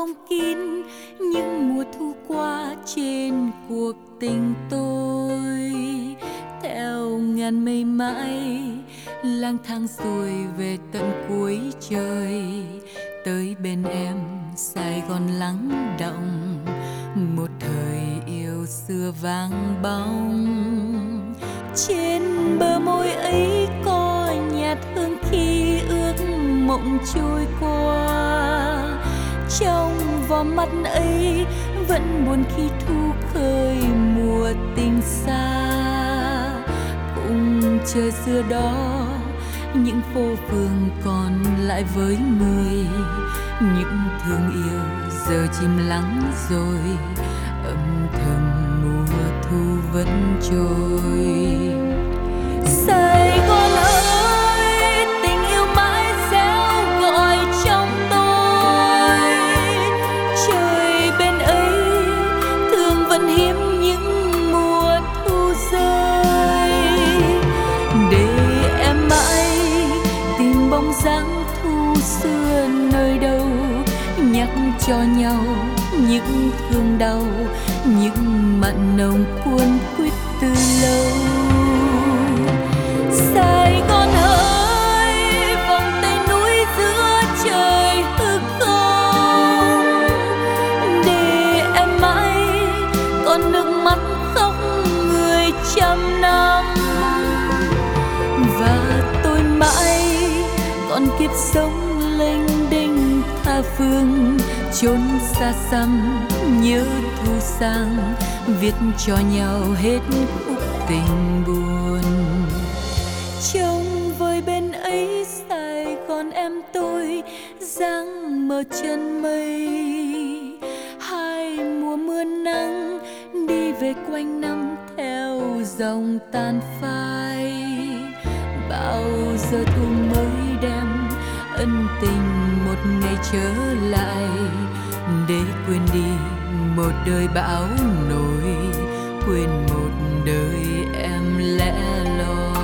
phong kín những mùa thu qua trên cuộc tình tôi. Theo ngàn mây mãi lang thang xuôi về tận cuối trời, tới bên em Sài Gòn lắng động, một thời yêu xưa vang bóng. Trên bờ môi ấy có nhạt hương khi ước mộng trôi qua, trong vò mắt ấy vẫn buồn khi thu khơi mùa tình xa. Cùng trời xưa đó những phố phường còn lại với người, những thương yêu giờ chìm lắng rồi, âm thầm mùa thu vẫn trôi. Sài Gòn ơi, tình yêu mãi réo gọi trong tôi. Trời bên ấy thương vẫn hiếm những mùa thu rơi, để em mãi tìm bóng dáng thu xưa nơi đâu, nhắc cho nhau những thương đau, những mặn nồng cuốn quýt từ lâu. Sài Gòn ơi, vòng tay núi giữa trời hư không, để em mãi còn nước mắt khóc người trăm năm. Và tôi mãi còn kiếp sống lênh đênh tha phương, chốn xa xăm nhớ thu sang, viết cho nhau hết khúc tình buồn. Trông vơi bên ấy Sài Gòn em tôi dáng mờ chân mây, hai mùa mưa nắng đi về quanh năm theo dòng tàn phai. Bao giờ thu mới đem ân tình một ngày trở lại, để quên đi một đời bão nổi, quên một đời em lẻ loi.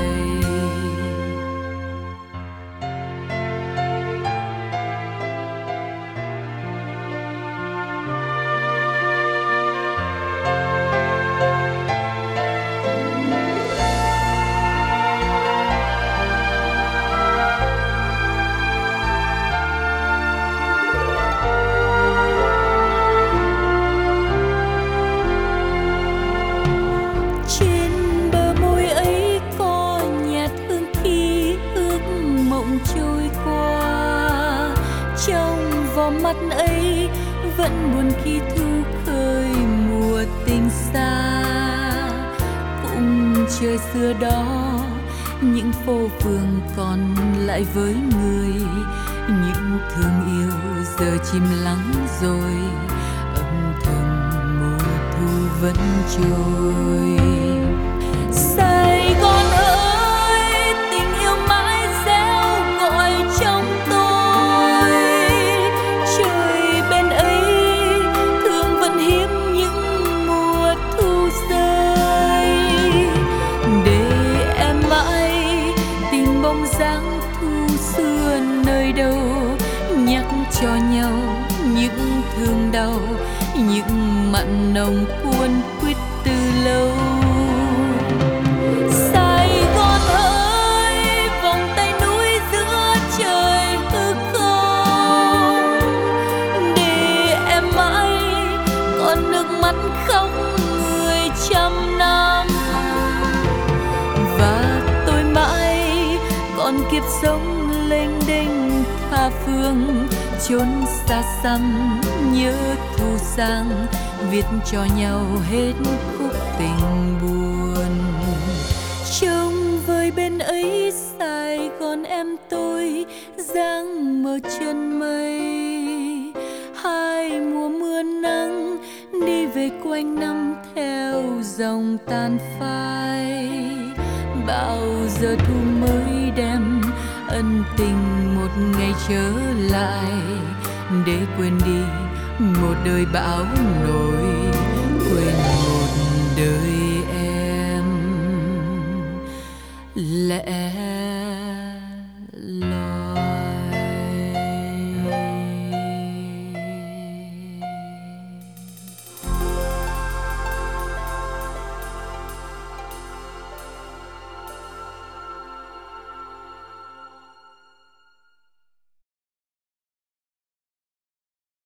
Trôi qua trong vò mắt ấy vẫn buồn khi thu khơi mùa tình xa. Cùng trời xưa đó những phố phường còn lại với người, những thương yêu giờ chìm lắng rồi, âm thầm mùa thu vẫn trôi. Sài Gòn ơi, tình yêu mãi réo gọi trong tôi. Trời bên ấy thương vẫn hiếm những mùa thu rơi, để em mãi tìm bóng dáng thu xưa nơi đâu, nhắc cho nhau những thương đau, những mặn nồng cuốn quýt từ lâu. Sài Gòn ơi, vòng tay núi giữa trời hư không, để em mãi còn nước mắt khóc người trăm năm. Và tôi mãi còn kiếp sống lênh đênh tha phương, chốn xa xăm nhớ thu sang, viết cho nhau hết khúc tình buồn. Trông vơi bên ấy Sài Gòn em tôi dáng mờ chân mây, hai mùa mưa nắng đi về quanh năm theo dòng tàn phai. Bao giờ thu mới đem ân tình một ngày trở lại, để quên đi một đời bão nổi, quên một đời